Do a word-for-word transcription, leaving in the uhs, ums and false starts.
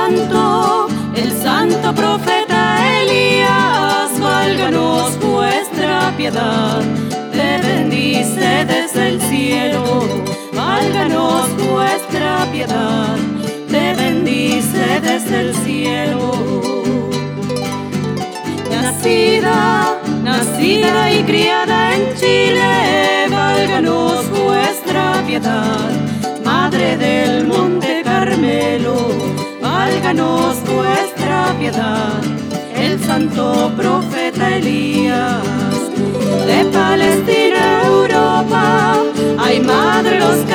santo, el santo profeta Elías, válganos vuestra piedad, te bendice desde el cielo, válganos vuestra piedad, te bendice desde el cielo. Nacida, nacida y criada en Chile, válganos vuestra piedad, Madre del Monte Carmelo, válganos vuestra piedad, el santo profeta Elías. De Palestina a Europa, ay Madre, los